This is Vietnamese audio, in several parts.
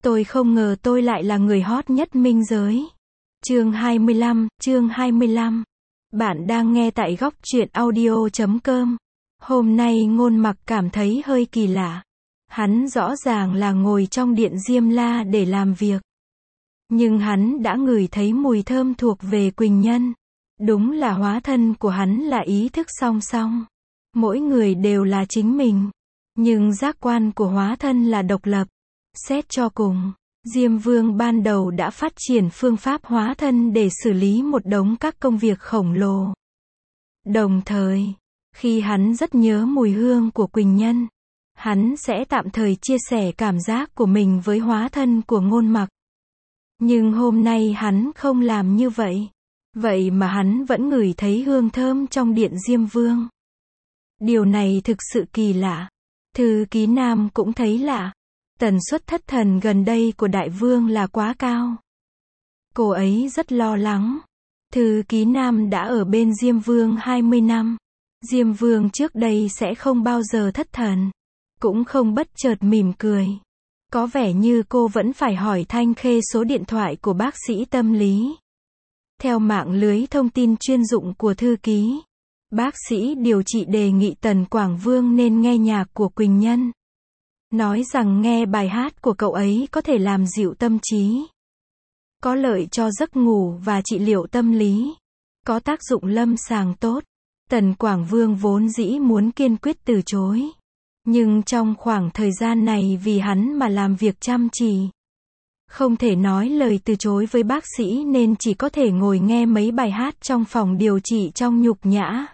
Tôi không ngờ tôi lại là người hot nhất minh giới. Chương 25. Bạn đang nghe tại góc truyện audio.com. Hôm nay Ngôn Mặc cảm thấy hơi kỳ lạ. Hắn rõ ràng là ngồi trong điện Diêm La để làm việc. Nhưng hắn đã ngửi thấy mùi thơm thuộc về Quỳnh Nhân. Đúng là hóa thân của hắn là ý thức song song. Mỗi người đều là chính mình. Nhưng giác quan của hóa thân là độc lập. Xét cho cùng, Diêm Vương ban đầu đã phát triển phương pháp hóa thân để xử lý một đống các công việc khổng lồ. Đồng thời, khi hắn rất nhớ mùi hương của Quỳnh Nhân, hắn sẽ tạm thời chia sẻ cảm giác của mình với hóa thân của Ngôn Mặc. Nhưng hôm nay hắn không làm như vậy. Vậy mà hắn vẫn ngửi thấy hương thơm trong điện Diêm Vương. Điều này thực sự kỳ lạ. Thư ký Nam cũng thấy lạ. Tần suất thất thần gần đây của Đại Vương là quá cao. Cô ấy rất lo lắng. Thư ký Nam đã ở bên Diêm Vương 20 năm. Diêm Vương trước đây sẽ không bao giờ thất thần. Cũng không bất chợt mỉm cười. Có vẻ như cô vẫn phải hỏi Thanh Khê số điện thoại của bác sĩ tâm lý. Theo mạng lưới thông tin chuyên dụng của thư ký, bác sĩ điều trị đề nghị Tần Quảng Vương nên nghe nhạc của Quỳnh Nhân. Nói rằng nghe bài hát của cậu ấy có thể làm dịu tâm trí, có lợi cho giấc ngủ và trị liệu tâm lý, có tác dụng lâm sàng tốt. Tần Quảng Vương vốn dĩ muốn kiên quyết từ chối. Nhưng trong khoảng thời gian này vì hắn mà làm việc chăm chỉ, không thể nói lời từ chối với bác sĩ nên chỉ có thể ngồi nghe mấy bài hát trong phòng điều trị trong nhục nhã.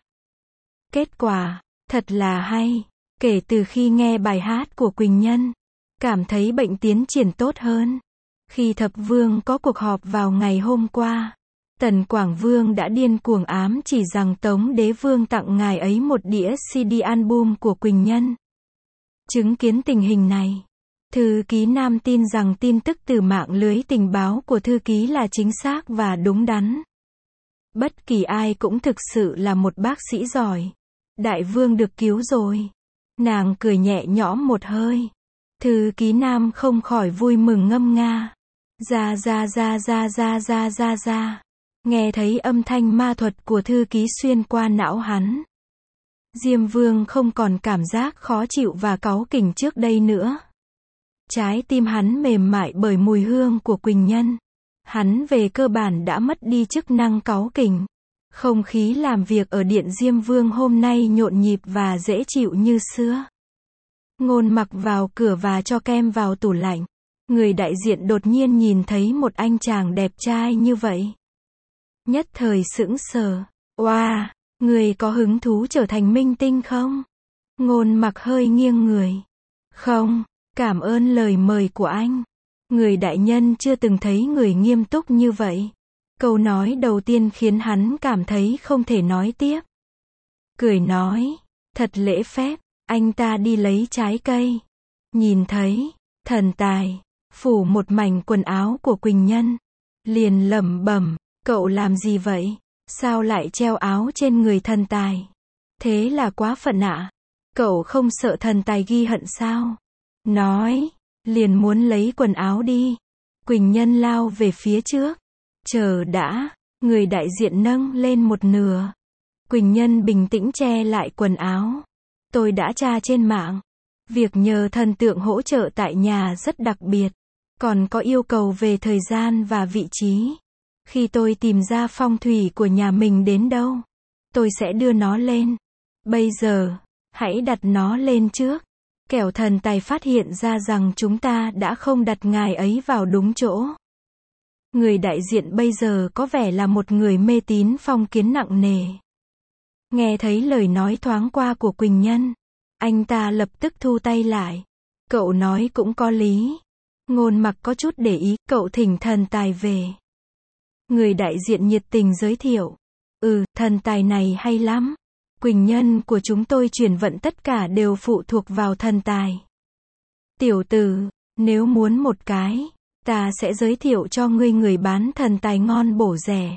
Kết quả, thật là hay. Kể từ khi nghe bài hát của Quỳnh Nhân, cảm thấy bệnh tiến triển tốt hơn. Khi Thập Vương có cuộc họp vào ngày hôm qua, Tần Quảng Vương đã điên cuồng ám chỉ rằng Tống Đế Vương tặng ngài ấy một đĩa CD album của Quỳnh Nhân. Chứng kiến tình hình này, thư ký Nam tin rằng tin tức từ mạng lưới tình báo của thư ký là chính xác và đúng đắn. Bất kỳ ai cũng thực sự là một bác sĩ giỏi. Đại Vương được cứu rồi. Nàng cười nhẹ nhõm một hơi. Thư ký Nam không khỏi vui mừng ngâm nga. Ra. Nghe thấy âm thanh ma thuật của thư ký xuyên qua não hắn. Diêm Vương không còn cảm giác khó chịu và cáu kỉnh trước đây nữa. Trái tim hắn mềm mại bởi mùi hương của Quỳnh Nhân. Hắn về cơ bản đã mất đi chức năng cáu kỉnh. Không khí làm việc ở điện Diêm Vương hôm nay nhộn nhịp và dễ chịu như xưa. Ngôn Mặc vào cửa và cho kem vào tủ lạnh. Người đại diện đột nhiên nhìn thấy một anh chàng đẹp trai như vậy. Nhất thời sững sờ. Wow, người có hứng thú trở thành minh tinh không? Ngôn Mặc hơi nghiêng người. Không, cảm ơn lời mời của anh. Người đại nhân chưa từng thấy người nghiêm túc như vậy. Câu nói đầu tiên khiến hắn cảm thấy không thể nói tiếp. Cười nói, thật lễ phép, anh ta đi lấy trái cây. Nhìn thấy, thần tài, phủ một mảnh quần áo của Quỳnh Nhân. Liền lẩm bẩm, cậu làm gì vậy? Sao lại treo áo trên người thần tài? Thế là quá phận ạ. Cậu không sợ thần tài ghi hận sao? Nói, liền muốn lấy quần áo đi. Quỳnh Nhân lao về phía trước. Chờ đã, người đại diện nâng lên một nửa. Quỳnh Nhân bình tĩnh che lại quần áo. Tôi đã tra trên mạng. Việc nhờ thần tượng hỗ trợ tại nhà rất đặc biệt. Còn có yêu cầu về thời gian và vị trí. Khi tôi tìm ra phong thủy của nhà mình đến đâu, tôi sẽ đưa nó lên. Bây giờ, hãy đặt nó lên trước. Kẻo thần tài phát hiện ra rằng chúng ta đã không đặt ngài ấy vào đúng chỗ. Người đại diện bây giờ có vẻ là một người mê tín phong kiến nặng nề. Nghe thấy lời nói thoáng qua của Quỳnh Nhân, anh ta lập tức thu tay lại. Cậu nói cũng có lý. Ngôn Mặc có chút để ý, cậu thỉnh thần tài về. Người đại diện nhiệt tình giới thiệu. Thần tài này hay lắm. Quỳnh Nhân của chúng tôi chuyển vận tất cả đều phụ thuộc vào thần tài. Tiểu tử, nếu muốn một cái, ta sẽ giới thiệu cho ngươi người bán thần tài ngon bổ rẻ.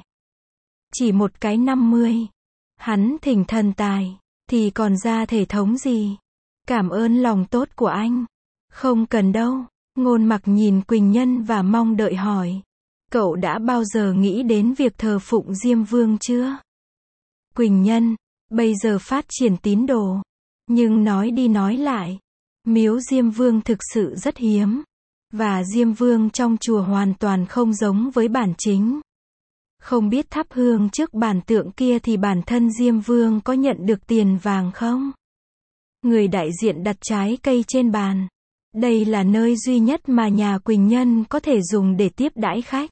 Chỉ một cái 50. Hắn thỉnh thần tài, thì còn ra thể thống gì. Cảm ơn lòng tốt của anh. Không cần đâu. Ngôn Mặc nhìn Quỳnh Nhân và mong đợi hỏi. Cậu đã bao giờ nghĩ đến việc thờ phụng Diêm Vương chưa? Quỳnh Nhân, bây giờ phát triển tín đồ. Nhưng nói đi nói lại, miếu Diêm Vương thực sự rất hiếm. Và Diêm Vương trong chùa hoàn toàn không giống với bản chính. Không biết thắp hương trước bản tượng kia thì bản thân Diêm Vương có nhận được tiền vàng không? Người đại diện đặt trái cây trên bàn. Đây là nơi duy nhất mà nhà Quỳnh Nhân có thể dùng để tiếp đãi khách.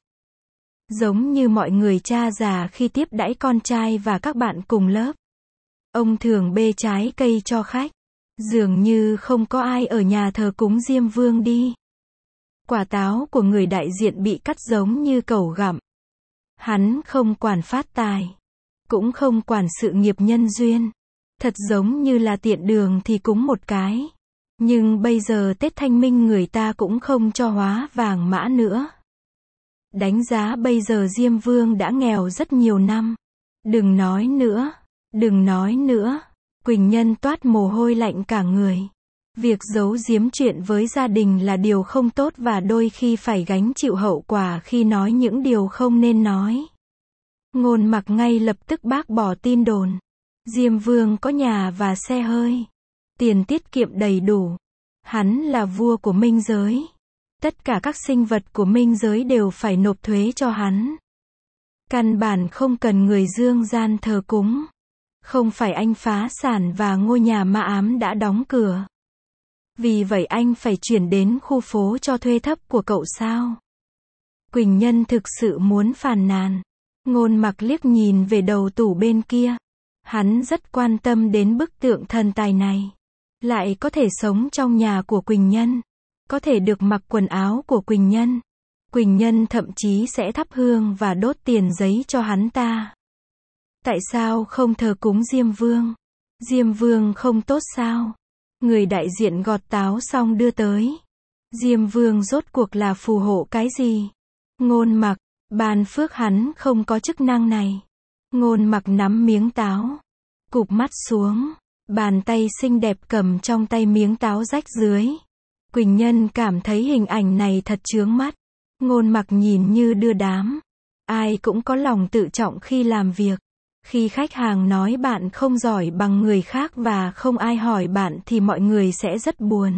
Giống như mọi người cha già khi tiếp đãi con trai và các bạn cùng lớp. Ông thường bê trái cây cho khách. Dường như không có ai ở nhà thờ cúng Diêm Vương đi. Quả táo của người đại diện bị cắt giống như cẩu gặm. Hắn không quản phát tài. Cũng không quản sự nghiệp nhân duyên. Thật giống như là tiện đường thì cúng một cái. Nhưng bây giờ Tết Thanh Minh người ta cũng không cho hóa vàng mã nữa. Đánh giá bây giờ Diêm Vương đã nghèo rất nhiều năm. Đừng nói nữa. Đừng nói nữa. Quỳnh Nhân toát mồ hôi lạnh cả người. Việc giấu giếm chuyện với gia đình là điều không tốt và đôi khi phải gánh chịu hậu quả khi nói những điều không nên nói. Ngôn Mặc ngay lập tức bác bỏ tin đồn. Diêm Vương có nhà và xe hơi. Tiền tiết kiệm đầy đủ. Hắn là vua của minh giới. Tất cả các sinh vật của minh giới đều phải nộp thuế cho hắn. Căn bản không cần người dương gian thờ cúng. Không phải anh phá sản và ngôi nhà ma ám đã đóng cửa. Vì vậy anh phải chuyển đến khu phố cho thuê thấp của cậu sao? Quỳnh Nhân thực sự muốn phàn nàn. Ngôn Mặc liếc nhìn về đầu tủ bên kia. Hắn rất quan tâm đến bức tượng thần tài này. Lại có thể sống trong nhà của Quỳnh Nhân. Có thể được mặc quần áo của Quỳnh Nhân. Quỳnh Nhân thậm chí sẽ thắp hương và đốt tiền giấy cho hắn ta. Tại sao không thờ cúng Diêm Vương? Diêm Vương không tốt sao? Người đại diện gọt táo xong đưa tới. Diêm Vương rốt cuộc là phù hộ cái gì? Ngôn Mặc, ban phước hắn không có chức năng này. Ngôn Mặc nắm miếng táo. Cụp mắt xuống. Bàn tay xinh đẹp cầm trong tay miếng táo rách dưới. Quỳnh Nhân cảm thấy hình ảnh này thật chướng mắt. Ngôn Mặc nhìn như đưa đám. Ai cũng có lòng tự trọng khi làm việc. Khi khách hàng nói bạn không giỏi bằng người khác và không ai hỏi bạn thì mọi người sẽ rất buồn.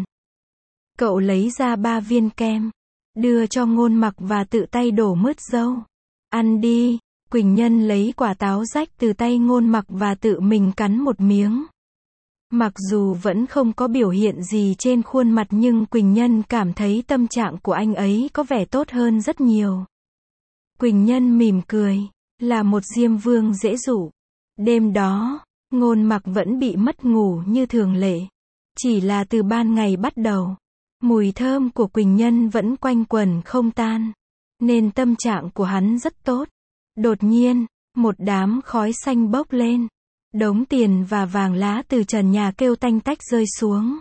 Cậu lấy ra 3 viên kem. Đưa cho Ngôn Mặc và tự tay đổ mứt dâu. Ăn đi. Quỳnh Nhân lấy quả táo rách từ tay Ngôn Mặc và tự mình cắn một miếng. Mặc dù vẫn không có biểu hiện gì trên khuôn mặt nhưng Quỳnh Nhân cảm thấy tâm trạng của anh ấy có vẻ tốt hơn rất nhiều. Quỳnh Nhân mỉm cười. Là một Diêm Vương dễ dụ. Đêm đó, Ngôn Mặc vẫn bị mất ngủ như thường lệ. Chỉ là từ ban ngày bắt đầu, mùi thơm của Quỳnh Nhân vẫn quanh quẩn không tan. Nên tâm trạng của hắn rất tốt. Đột nhiên, một đám khói xanh bốc lên. Đống tiền và vàng lá từ trần nhà kêu tanh tách rơi xuống.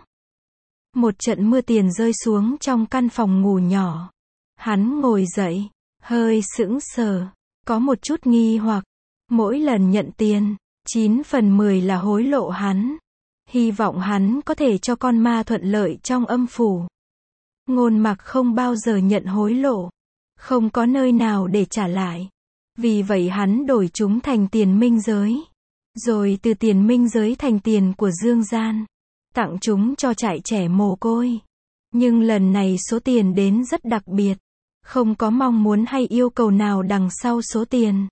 Một trận mưa tiền rơi xuống trong căn phòng ngủ nhỏ. Hắn ngồi dậy, hơi sững sờ. Có một chút nghi hoặc. Mỗi lần nhận tiền, 9 phần 10 là hối lộ hắn. Hy vọng hắn có thể cho con ma thuận lợi trong âm phủ. Ngôn Mặc không bao giờ nhận hối lộ. Không có nơi nào để trả lại. Vì vậy hắn đổi chúng thành tiền minh giới. Rồi từ tiền minh giới thành tiền của dương gian. Tặng chúng cho trại trẻ mồ côi. Nhưng lần này số tiền đến rất đặc biệt. Không có mong muốn hay yêu cầu nào đằng sau số tiền.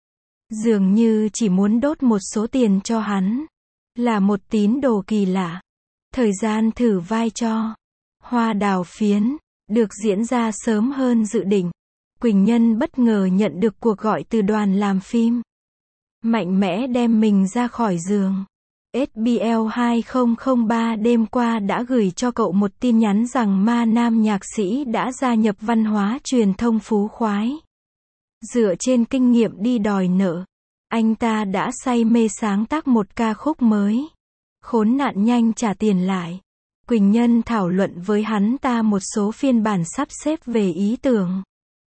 Dường như chỉ muốn đốt một số tiền cho hắn. Là một tín đồ kỳ lạ. Thời gian thử vai cho Hoa Đào Phiến được diễn ra sớm hơn dự định. Quỳnh Nhân bất ngờ nhận được cuộc gọi từ đoàn làm phim. Mạnh mẽ đem mình ra khỏi giường. SBL 2003 đêm qua đã gửi cho cậu một tin nhắn rằng ma nam nhạc sĩ đã gia nhập văn hóa truyền thông phú khoái. Dựa trên kinh nghiệm đi đòi nợ, anh ta đã say mê sáng tác một ca khúc mới. Khốn nạn nhanh trả tiền lại. Quỳnh Nhân thảo luận với hắn ta một số phiên bản sắp xếp về ý tưởng.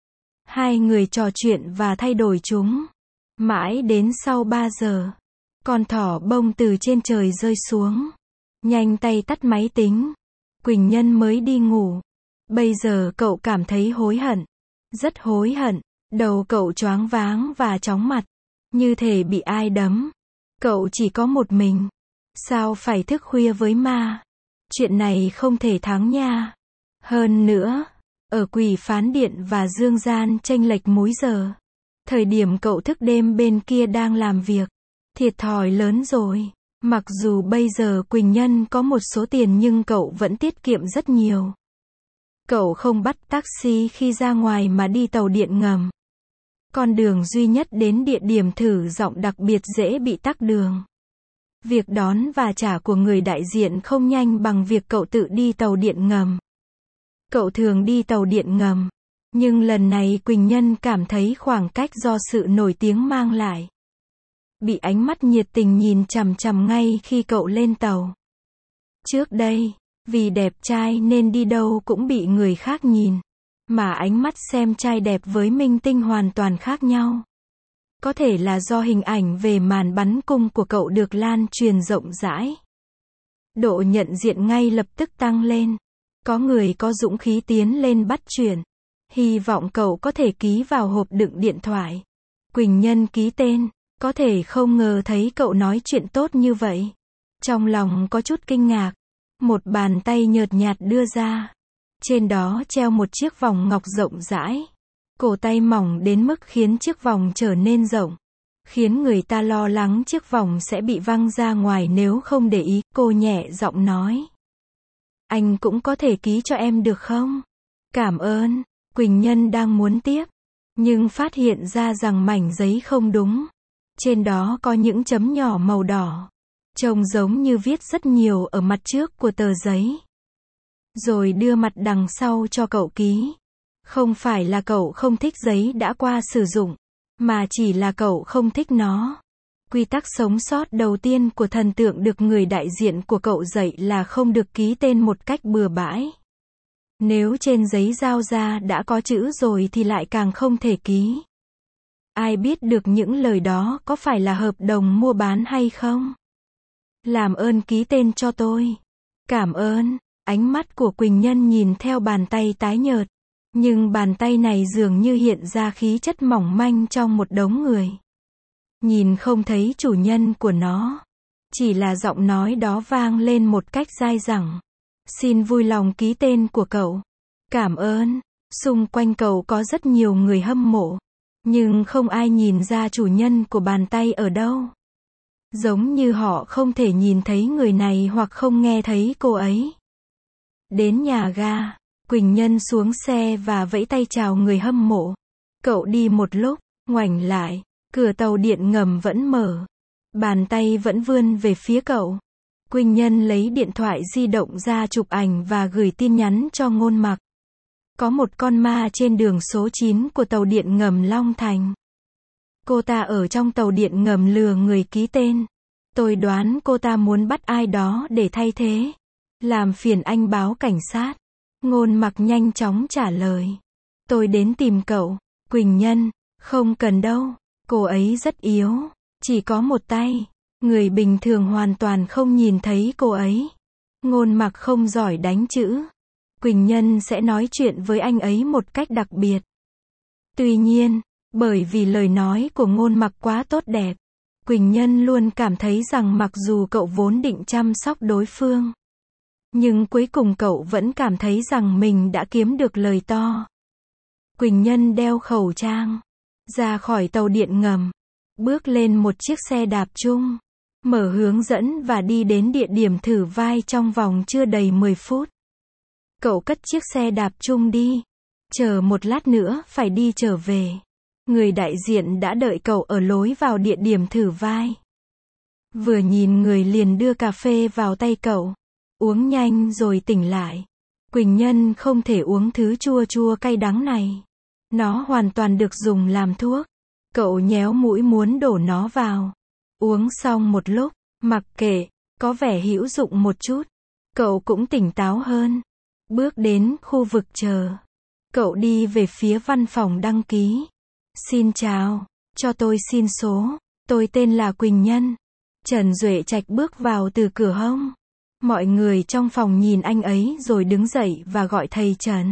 Hai người trò chuyện và thay đổi chúng. Mãi đến sau 3 giờ, con thỏ bông từ trên trời rơi xuống. Nhanh tay tắt máy tính. Quỳnh Nhân mới đi ngủ. Bây giờ cậu cảm thấy hối hận. Rất hối hận. Đầu cậu choáng váng và chóng mặt. Như thể bị ai đấm. Cậu chỉ có một mình. Sao phải thức khuya với ma? Chuyện này không thể thắng nha. Hơn nữa, ở Quỷ Phán Điện và Dương Gian chênh lệch múi giờ. Thời điểm cậu thức đêm bên kia đang làm việc. Thiệt thòi lớn rồi. Mặc dù bây giờ Quỳnh Nhân có một số tiền nhưng cậu vẫn tiết kiệm rất nhiều. Cậu không bắt taxi khi ra ngoài mà đi tàu điện ngầm. Con đường duy nhất đến địa điểm thử giọng đặc biệt dễ bị tắc đường. Việc đón và trả của người đại diện không nhanh bằng việc cậu tự đi tàu điện ngầm. Cậu thường đi tàu điện ngầm. Nhưng lần này Quỳnh Nhân cảm thấy khoảng cách do sự nổi tiếng mang lại. Bị ánh mắt nhiệt tình nhìn chằm chằm ngay khi cậu lên tàu. Trước đây, vì đẹp trai nên đi đâu cũng bị người khác nhìn. Mà ánh mắt xem trai đẹp với minh tinh hoàn toàn khác nhau. Có thể là do hình ảnh về màn bắn cung của cậu được lan truyền rộng rãi. Độ nhận diện ngay lập tức tăng lên. Có người có dũng khí tiến lên bắt chuyện. Hy vọng cậu có thể ký vào hộp đựng điện thoại. Quỳnh Nhân ký tên. Có thể không ngờ thấy cậu nói chuyện tốt như vậy. Trong lòng có chút kinh ngạc. Một bàn tay nhợt nhạt đưa ra. Trên đó treo một chiếc vòng ngọc rộng rãi. Cổ tay mỏng đến mức khiến chiếc vòng trở nên rộng. Khiến người ta lo lắng chiếc vòng sẽ bị văng ra ngoài nếu không để ý. Cô nhẹ giọng nói. Anh cũng có thể ký cho em được không? Cảm ơn. Quỳnh Nhân đang muốn tiếp. Nhưng phát hiện ra rằng mảnh giấy không đúng. Trên đó có những chấm nhỏ màu đỏ. Trông giống như viết rất nhiều ở mặt trước của tờ giấy. Rồi đưa mặt đằng sau cho cậu ký. Không phải là cậu không thích giấy đã qua sử dụng. Mà chỉ là cậu không thích nó. Quy tắc sống sót đầu tiên của thần tượng được người đại diện của cậu dạy là không được ký tên một cách bừa bãi. Nếu trên giấy giao ra đã có chữ rồi thì lại càng không thể ký. Ai biết được những lời đó có phải là hợp đồng mua bán hay không? Làm ơn ký tên cho tôi. Cảm ơn. Ánh mắt của Quỳnh Nhân nhìn theo bàn tay tái nhợt. Nhưng bàn tay này dường như hiện ra khí chất mỏng manh trong một đống người. Nhìn không thấy chủ nhân của nó. Chỉ là giọng nói đó vang lên một cách dai dẳng. Xin vui lòng ký tên của cậu. Cảm ơn. Xung quanh cậu có rất nhiều người hâm mộ. Nhưng không ai nhìn ra chủ nhân của bàn tay ở đâu. Giống như họ không thể nhìn thấy người này hoặc không nghe thấy cô ấy. Đến nhà ga, Quỳnh Nhân xuống xe và vẫy tay chào người hâm mộ. Cậu đi một lúc, ngoảnh lại, cửa tàu điện ngầm vẫn mở. Bàn tay vẫn vươn về phía cậu. Quỳnh Nhân lấy điện thoại di động ra chụp ảnh và gửi tin nhắn cho Ngôn Mặc. Có một con ma trên đường số 9 của tàu điện ngầm Long Thành. Cô ta ở trong tàu điện ngầm lừa người ký tên. Tôi đoán cô ta muốn bắt ai đó để thay thế. Làm phiền anh báo cảnh sát. Ngôn Mặc nhanh chóng trả lời. Tôi đến tìm cậu. Quỳnh Nhân, không cần đâu. Cô ấy rất yếu. Chỉ có một tay. Người bình thường hoàn toàn không nhìn thấy cô ấy. Ngôn Mặc không giỏi đánh chữ. Quỳnh Nhân sẽ nói chuyện với anh ấy một cách đặc biệt. Tuy nhiên, bởi vì lời nói của Ngôn Mặc quá tốt đẹp, Quỳnh Nhân luôn cảm thấy rằng mặc dù cậu vốn định chăm sóc đối phương, nhưng cuối cùng cậu vẫn cảm thấy rằng mình đã kiếm được lời to. Quỳnh Nhân đeo khẩu trang, ra khỏi tàu điện ngầm, bước lên một chiếc xe đạp chung, mở hướng dẫn và đi đến địa điểm thử vai trong vòng chưa đầy 10 phút. Cậu cất chiếc xe đạp chung đi. Chờ một lát nữa phải đi trở về. Người đại diện đã đợi cậu ở lối vào địa điểm thử vai. Vừa nhìn người liền đưa cà phê vào tay cậu. Uống nhanh rồi tỉnh lại. Quỳnh Nhân không thể uống thứ chua chua cay đắng này. Nó hoàn toàn được dùng làm thuốc. Cậu nhéo mũi muốn đổ nó vào. Uống xong một lúc, mặc kệ, có vẻ hữu dụng một chút. Cậu cũng tỉnh táo hơn. Bước đến khu vực chờ. Cậu đi về phía văn phòng đăng ký. Xin chào, cho tôi xin số. Tôi tên là Quỳnh Nhân. Trần Duệ Trạch bước vào từ cửa hông. Mọi người trong phòng nhìn anh ấy rồi đứng dậy và gọi thầy Trần.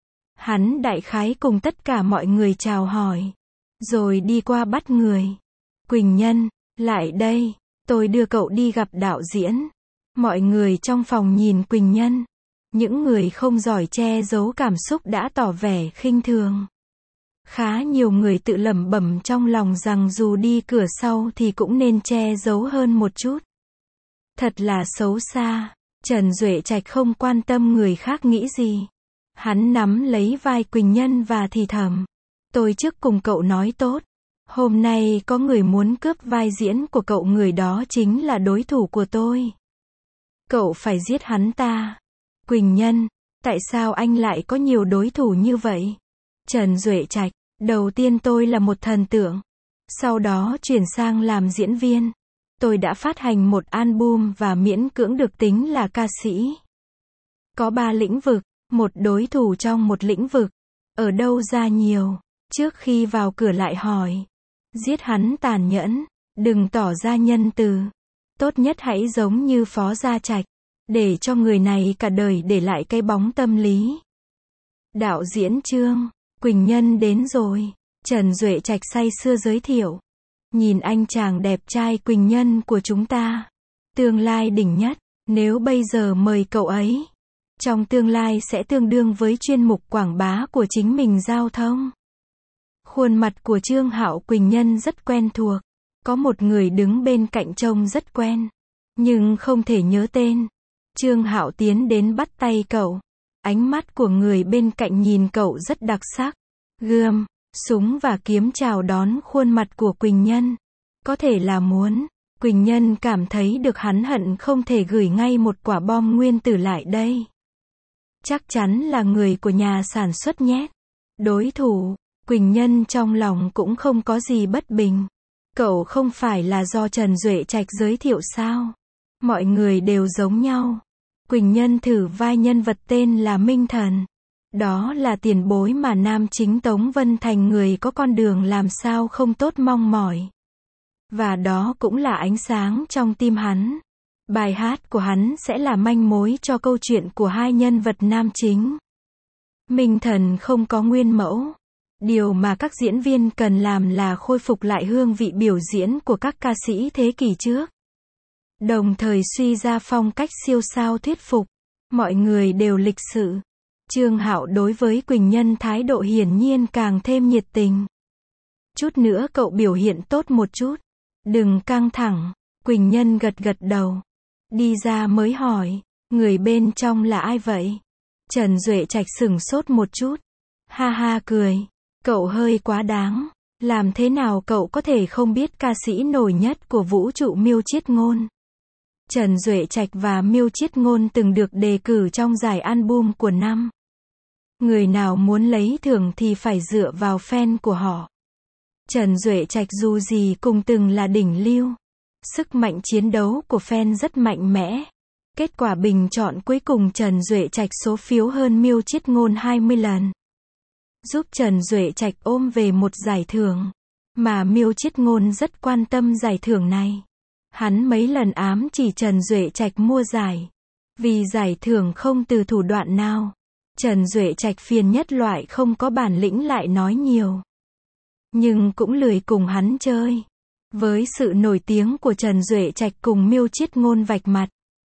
Hắn đại khái cùng tất cả mọi người chào hỏi. Rồi đi qua bắt người. Quỳnh Nhân, lại đây, tôi đưa cậu đi gặp đạo diễn. Mọi người trong phòng nhìn Quỳnh Nhân. Những người không giỏi che giấu cảm xúc đã tỏ vẻ khinh thường. Khá nhiều người tự lẩm bẩm trong lòng rằng dù đi cửa sau thì cũng nên che giấu hơn một chút. Thật là xấu xa. Trần Duệ Trạch không quan tâm người khác nghĩ gì. Hắn nắm lấy vai Quỳnh Nhân và thì thầm. Tôi trước cùng cậu nói tốt. Hôm nay có người muốn cướp vai diễn của cậu, người đó chính là đối thủ của tôi. Cậu phải giết hắn ta. Quỳnh Nhân, tại sao anh lại có nhiều đối thủ như vậy? Trần Duệ Trạch, đầu tiên tôi là một thần tượng. Sau đó chuyển sang làm diễn viên. Tôi đã phát hành một album và miễn cưỡng được tính là ca sĩ. Có 3 lĩnh vực, một đối thủ trong một lĩnh vực. Ở đâu ra nhiều? Trước khi vào cửa lại hỏi. Giết hắn tàn nhẫn, đừng tỏ ra nhân từ. Tốt nhất hãy giống như Phó Gia Trạch, để cho người này cả đời để lại cái bóng tâm lý. Đạo diễn Trương, Quỳnh Nhân đến rồi. Trần Duệ Trạch say sưa giới thiệu. Nhìn anh chàng đẹp trai Quỳnh Nhân của chúng ta. Tương lai đỉnh nhất, nếu bây giờ mời cậu ấy, trong tương lai sẽ tương đương với chuyên mục quảng bá của chính mình giao thông. Khuôn mặt của Trương Hạo Quỳnh Nhân rất quen thuộc. Có một người đứng bên cạnh trông rất quen, nhưng không thể nhớ tên. Trương Hạo tiến đến bắt tay cậu. Ánh mắt của người bên cạnh nhìn cậu rất đặc sắc. Gươm, súng và kiếm chào đón khuôn mặt của Quỳnh Nhân. Có thể là muốn. Quỳnh Nhân cảm thấy được hắn hận không thể gửi ngay một quả bom nguyên tử lại đây. Chắc chắn là người của nhà sản xuất nhét. Đối thủ, Quỳnh Nhân trong lòng cũng không có gì bất bình. Cậu không phải là do Trần Duệ Trạch giới thiệu sao? Mọi người đều giống nhau. Quỳnh Nhân thử vai nhân vật tên là Minh Thần. Đó là tiền bối mà nam chính Tống Vân Thành, người có con đường làm sao không tốt mong mỏi. Và đó cũng là ánh sáng trong tim hắn. Bài hát của hắn sẽ là manh mối cho câu chuyện của hai nhân vật nam chính. Minh Thần không có nguyên mẫu. Điều mà các diễn viên cần làm là khôi phục lại hương vị biểu diễn của các ca sĩ thế kỷ trước. Đồng thời suy ra phong cách siêu sao thuyết phục. Mọi người đều lịch sự. Trương Hạo đối với Quỳnh Nhân thái độ hiển nhiên càng thêm nhiệt tình. Chút nữa cậu biểu hiện tốt một chút. Đừng căng thẳng. Quỳnh Nhân gật gật đầu. Đi ra mới hỏi. Người bên trong là ai vậy? Trần Duệ Trạch sửng sốt một chút. Ha ha cười. Cậu hơi quá đáng. Làm thế nào cậu có thể không biết ca sĩ nổi nhất của vũ trụ Miêu Chiết Ngôn? Trần Duệ Trạch và Miêu Chiết Ngôn từng được đề cử trong giải album của năm. Người nào muốn lấy thưởng thì phải dựa vào fan của họ. Trần Duệ Trạch dù gì cũng từng là đỉnh lưu. Sức mạnh chiến đấu của fan rất mạnh mẽ. Kết quả bình chọn cuối cùng Trần Duệ Trạch số phiếu hơn Miêu Chiết Ngôn 20 lần. Giúp Trần Duệ Trạch ôm về một giải thưởng. Mà Miêu Chiết Ngôn rất quan tâm giải thưởng này. Hắn mấy lần ám chỉ Trần Duệ Trạch mua giải. Vì giải thưởng không từ thủ đoạn nào. Trần Duệ Trạch phiền nhất loại không có bản lĩnh lại nói nhiều. Nhưng cũng lười cùng hắn chơi. Với sự nổi tiếng của Trần Duệ Trạch cùng Miêu Chiết Ngôn vạch mặt.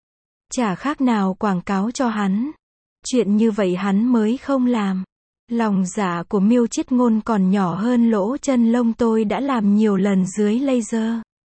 Chả khác nào quảng cáo cho hắn. Chuyện như vậy hắn mới không làm. Lòng dạ của Miêu Chiết Ngôn còn nhỏ hơn lỗ chân lông tôi đã làm nhiều lần dưới laser.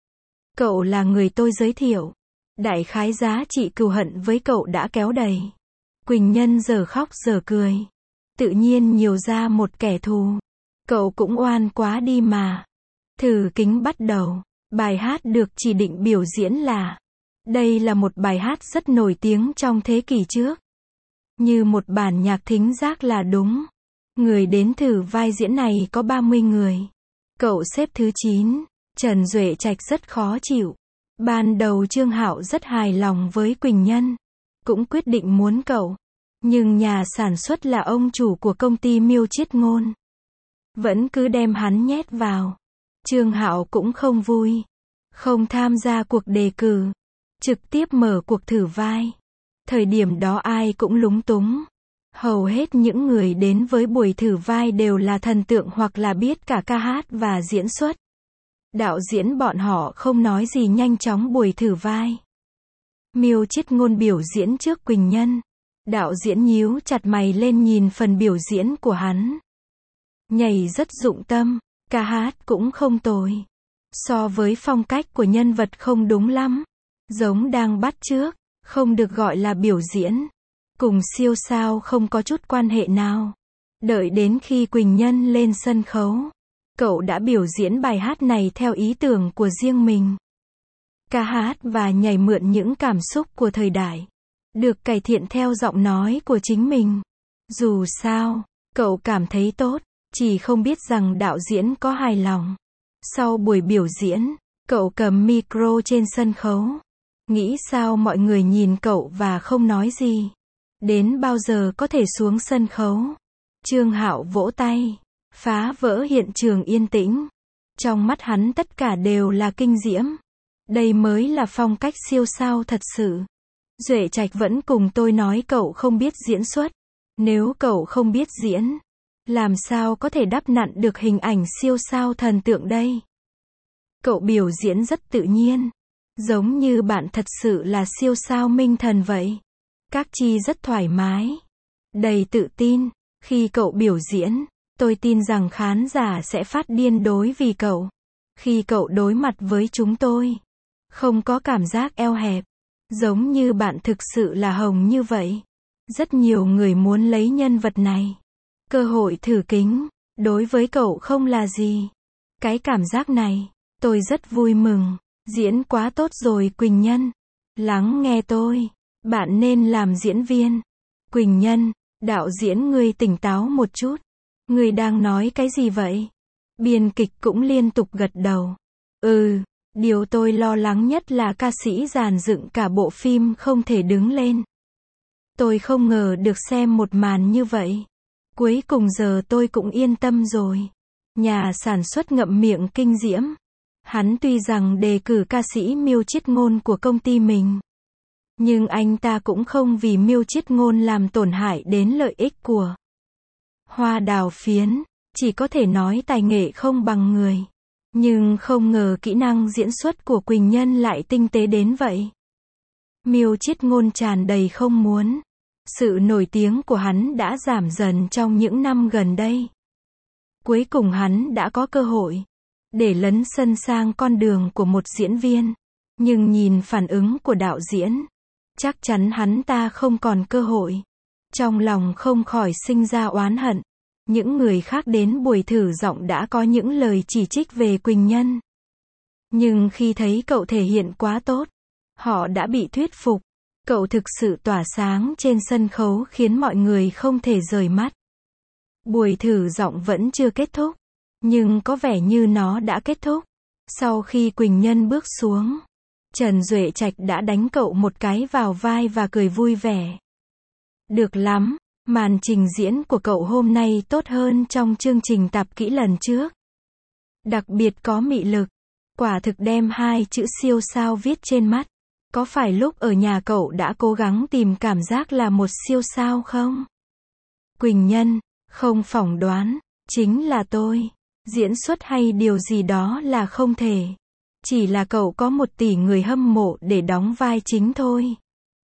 Cậu là người tôi giới thiệu. Đại khái giá trị cừu hận với cậu đã kéo đầy. Quỳnh Nhân giờ khóc giờ cười. Tự nhiên nhiều ra một kẻ thù. Cậu cũng oan quá đi mà. Thử kính bắt đầu. Bài hát được chỉ định biểu diễn là. Đây là một bài hát rất nổi tiếng trong thế kỷ trước. Như một bản nhạc thính giác là đúng. Người đến thử vai diễn này có 30 người. Cậu xếp thứ 9. Trần Duệ Trạch rất khó chịu. Ban đầu Trương Hạo rất hài lòng với Quỳnh Nhân. Cũng quyết định muốn cậu. Nhưng nhà sản xuất là ông chủ của công ty Miêu Chiết Ngôn. Vẫn cứ đem hắn nhét vào. Trương Hạo cũng không vui. Không tham gia cuộc đề cử. trực tiếp mở cuộc thử vai. Thời điểm đó ai cũng lúng túng. Hầu hết những người đến với buổi thử vai đều là thần tượng hoặc là biết cả ca hát và diễn xuất. Đạo diễn bọn họ không nói gì nhanh chóng buổi thử vai. Miêu Chiết Ngôn biểu diễn trước Quỳnh Nhân. Đạo diễn nhíu chặt mày lên nhìn phần biểu diễn của hắn. Nhảy rất dụng tâm, ca hát cũng không tồi. So với phong cách của nhân vật không đúng lắm. Giống đang bắt chước, không được gọi là biểu diễn. Cùng siêu sao không có chút quan hệ nào. Đợi đến khi Quỳnh Nhân lên sân khấu, cậu đã biểu diễn bài hát này theo ý tưởng của riêng mình. Ca hát và nhảy mượn những cảm xúc của thời đại. Được cải thiện theo giọng nói của chính mình. Dù sao, cậu cảm thấy tốt, chỉ không biết rằng đạo diễn có hài lòng. Sau buổi biểu diễn, cậu cầm micro trên sân khấu. Nghĩ sao mọi người nhìn cậu và không nói gì. Đến bao giờ có thể xuống sân khấu? Trương Hạo vỗ tay, phá vỡ hiện trường yên tĩnh. Trong mắt hắn tất cả đều là kinh diễm. Đây mới là phong cách siêu sao thật sự. Duệ Trạch vẫn cùng tôi nói cậu không biết diễn xuất. Nếu cậu không biết diễn, làm sao có thể đắp nặn được hình ảnh siêu sao thần tượng đây? Cậu biểu diễn rất tự nhiên. Giống như bạn thật sự là siêu sao minh thần vậy. Các chi rất thoải mái. Đầy tự tin. Khi cậu biểu diễn, tôi tin rằng khán giả sẽ phát điên đối vì cậu. Khi cậu đối mặt với chúng tôi, không có cảm giác eo hẹp. Giống như bạn thực sự là hồng như vậy. Rất nhiều người muốn lấy nhân vật này. Cơ hội thử kính, đối với cậu không là gì. Cái cảm giác này, tôi rất vui mừng. Diễn quá tốt rồi Quỳnh Nhân. Lắng nghe tôi. Bạn nên làm diễn viên. Quỳnh Nhân, đạo diễn ngươi tỉnh táo một chút. Ngươi đang nói cái gì vậy? Biên kịch cũng liên tục gật đầu. Điều tôi lo lắng nhất là ca sĩ dàn dựng cả bộ phim không thể đứng lên. Tôi không ngờ được xem một màn như vậy. Cuối cùng giờ tôi cũng yên tâm rồi. Nhà sản xuất ngậm miệng kinh diễm. Hắn tuy rằng đề cử ca sĩ Miêu Chiết Ngôn của công ty mình. Nhưng anh ta cũng không vì Miêu Chiết Ngôn làm tổn hại đến lợi ích của Hoa Đào Phiến. Chỉ có thể nói tài nghệ không bằng người. Nhưng không ngờ kỹ năng diễn xuất của Quỳnh Nhân lại tinh tế đến vậy. Miêu Chiết Ngôn tràn đầy không muốn. Sự nổi tiếng của hắn đã giảm dần trong những năm gần đây. Cuối cùng hắn đã có cơ hội để lấn sân sang con đường của một diễn viên. Nhưng nhìn phản ứng của đạo diễn, chắc chắn hắn ta không còn cơ hội. Trong lòng không khỏi sinh ra oán hận. Những người khác đến buổi thử giọng đã có những lời chỉ trích về Quỳnh Nhân. Nhưng khi thấy cậu thể hiện quá tốt, họ đã bị thuyết phục. Cậu thực sự tỏa sáng trên sân khấu khiến mọi người không thể rời mắt. Buổi thử giọng vẫn chưa kết thúc, nhưng có vẻ như nó đã kết thúc. Sau khi Quỳnh Nhân bước xuống, Trần Duệ Trạch đã đánh cậu một cái vào vai và cười vui vẻ. Được lắm, màn trình diễn của cậu hôm nay tốt hơn trong chương trình tập kỹ lần trước. Đặc biệt có mị lực. Quả thực đem hai chữ siêu sao viết trên mắt. Có phải lúc ở nhà cậu đã cố gắng tìm cảm giác là một siêu sao không? Quỳnh Nhân, không phỏng đoán, chính là tôi. Diễn xuất hay điều gì đó là không thể. Chỉ là cậu có 1 tỷ người hâm mộ để đóng vai chính thôi.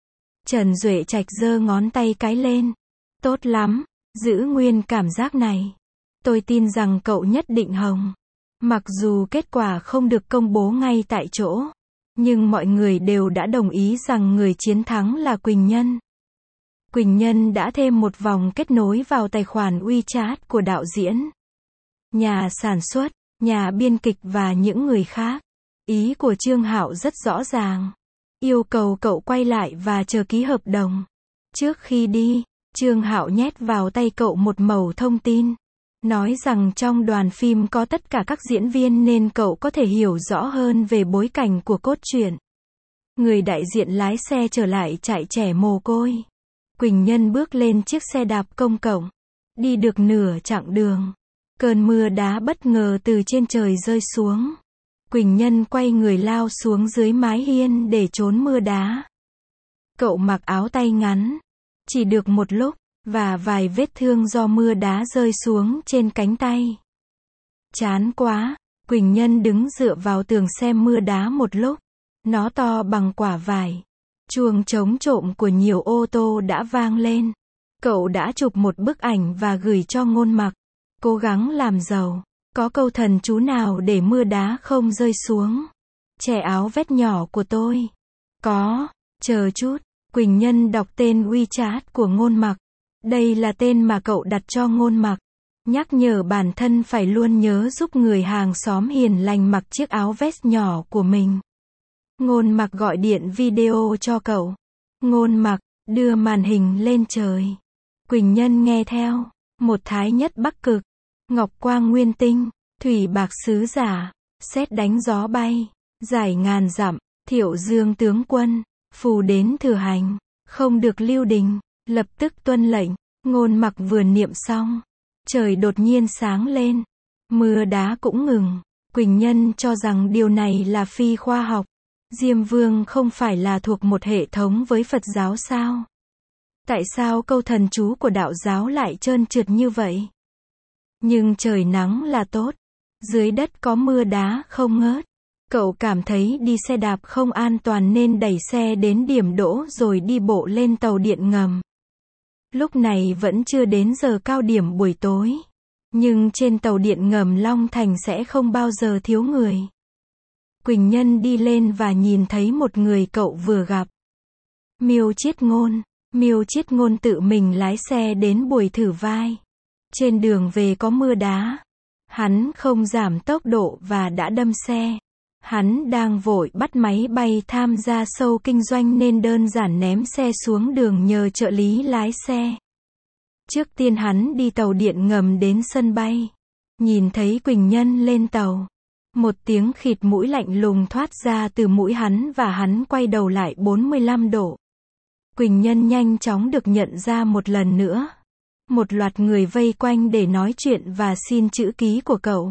Trần Duệ Trạch giơ ngón tay cái lên. Tốt lắm, giữ nguyên cảm giác này. Tôi tin rằng cậu nhất định hồng. Mặc dù kết quả không được công bố ngay tại chỗ, nhưng mọi người đều đã đồng ý rằng người chiến thắng là Quỳnh Nhân. Quỳnh Nhân đã thêm một vòng kết nối vào tài khoản WeChat của đạo diễn, nhà sản xuất, nhà biên kịch và những người khác. Ý của Trương Hạo rất rõ ràng. Yêu cầu cậu quay lại và chờ ký hợp đồng. Trước khi đi, Trương Hạo nhét vào tay cậu một mẩu thông tin. Nói rằng trong đoàn phim có tất cả các diễn viên nên cậu có thể hiểu rõ hơn về bối cảnh của cốt truyện. Người đại diện lái xe trở lại trại trẻ mồ côi. Quỳnh Nhân bước lên chiếc xe đạp công cộng. Đi được nửa chặng đường, cơn mưa đá bất ngờ từ trên trời rơi xuống. Quỳnh Nhân quay người lao xuống dưới mái hiên để trốn mưa đá. Cậu mặc áo tay ngắn, chỉ được một lúc, và vài vết thương do mưa đá rơi xuống trên cánh tay. Chán quá, Quỳnh Nhân đứng dựa vào tường xem mưa đá một lúc. Nó to bằng quả vải. Chuông trống trộm của nhiều ô tô đã vang lên. Cậu đã chụp một bức ảnh và gửi cho Ngôn Mặc. Cố gắng làm giàu. Có câu thần chú nào để mưa đá không rơi xuống? Trẻ áo vét nhỏ của tôi. Có. Chờ chút. Quỳnh Nhân đọc tên WeChat của Ngôn Mặc. Đây là tên mà cậu đặt cho Ngôn Mặc. Nhắc nhở bản thân phải luôn nhớ giúp người hàng xóm hiền lành mặc chiếc áo vest nhỏ của mình. Ngôn Mặc gọi điện video cho cậu. Ngôn Mặc, đưa màn hình lên trời. Quỳnh Nhân nghe theo. Một thái nhất bắc cực. Ngọc quang nguyên tinh. Thủy bạc sứ giả. Sét đánh gió bay. Giải ngàn dặm. Thiệu dương tướng quân. Phù đến thừa hành. Không được lưu đình. Lập tức tuân lệnh. Ngôn Mặc vừa niệm xong. Trời đột nhiên sáng lên. Mưa đá cũng ngừng. Quỳnh Nhân cho rằng điều này là phi khoa học. Diêm Vương không phải là thuộc một hệ thống với Phật giáo sao? Tại sao câu thần chú của đạo giáo lại trơn trượt như vậy? Nhưng trời nắng là tốt. Dưới đất có mưa đá không ngớt. Cậu cảm thấy đi xe đạp không an toàn nên đẩy xe đến điểm đỗ rồi đi bộ lên tàu điện ngầm. Lúc này vẫn chưa đến giờ cao điểm buổi tối. Nhưng trên tàu điện ngầm Long Thành sẽ không bao giờ thiếu người. Quỳnh Nhân đi lên và nhìn thấy một người cậu vừa gặp. Miêu Chiết Ngôn. Miêu Chiết Ngôn tự mình lái xe đến buổi thử vai. Trên đường về có mưa đá. Hắn không giảm tốc độ và đã đâm xe. Hắn đang vội bắt máy bay tham gia show kinh doanh nên đơn giản ném xe xuống đường nhờ trợ lý lái xe. Trước tiên hắn đi tàu điện ngầm đến sân bay. Nhìn thấy Quỳnh Nhân lên tàu. Một tiếng khịt mũi lạnh lùng thoát ra từ mũi hắn và hắn quay đầu lại 45 độ. Quỳnh Nhân nhanh chóng được nhận ra một lần nữa. Một loạt người vây quanh để nói chuyện và xin chữ ký của cậu.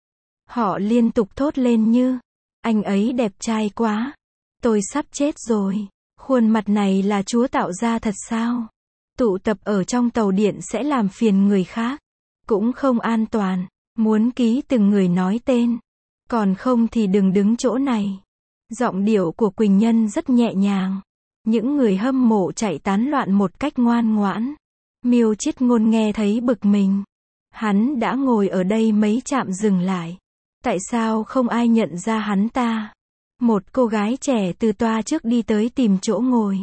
Họ liên tục thốt lên như, anh ấy đẹp trai quá. Tôi sắp chết rồi. Khuôn mặt này là Chúa tạo ra thật sao? Tụ tập ở trong tàu điện sẽ làm phiền người khác. Cũng không an toàn. Muốn ký từng người nói tên. Còn không thì đừng đứng chỗ này. Giọng điệu của Quỳnh Nhân rất nhẹ nhàng. Những người hâm mộ chạy tán loạn một cách ngoan ngoãn. Miêu Chiết Ngôn nghe thấy bực mình. Hắn đã ngồi ở đây mấy trạm dừng lại. Tại sao không ai nhận ra hắn ta? Một cô gái trẻ từ toa trước đi tới tìm chỗ ngồi.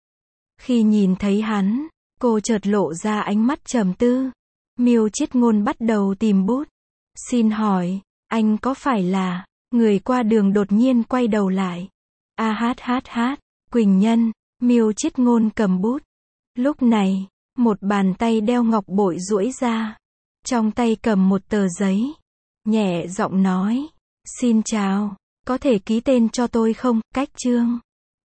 Khi nhìn thấy hắn, cô chợt lộ ra ánh mắt trầm tư. Miêu Chiết Ngôn bắt đầu tìm bút. Xin hỏi, anh có phải là... Người qua đường đột nhiên quay đầu lại. Quỳnh Nhân. Miêu Chiết Ngôn cầm bút. Lúc này, một bàn tay đeo ngọc bội duỗi ra. Trong tay cầm một tờ giấy. Nhẹ giọng nói. Xin chào, có thể ký tên cho tôi không? Cách chương.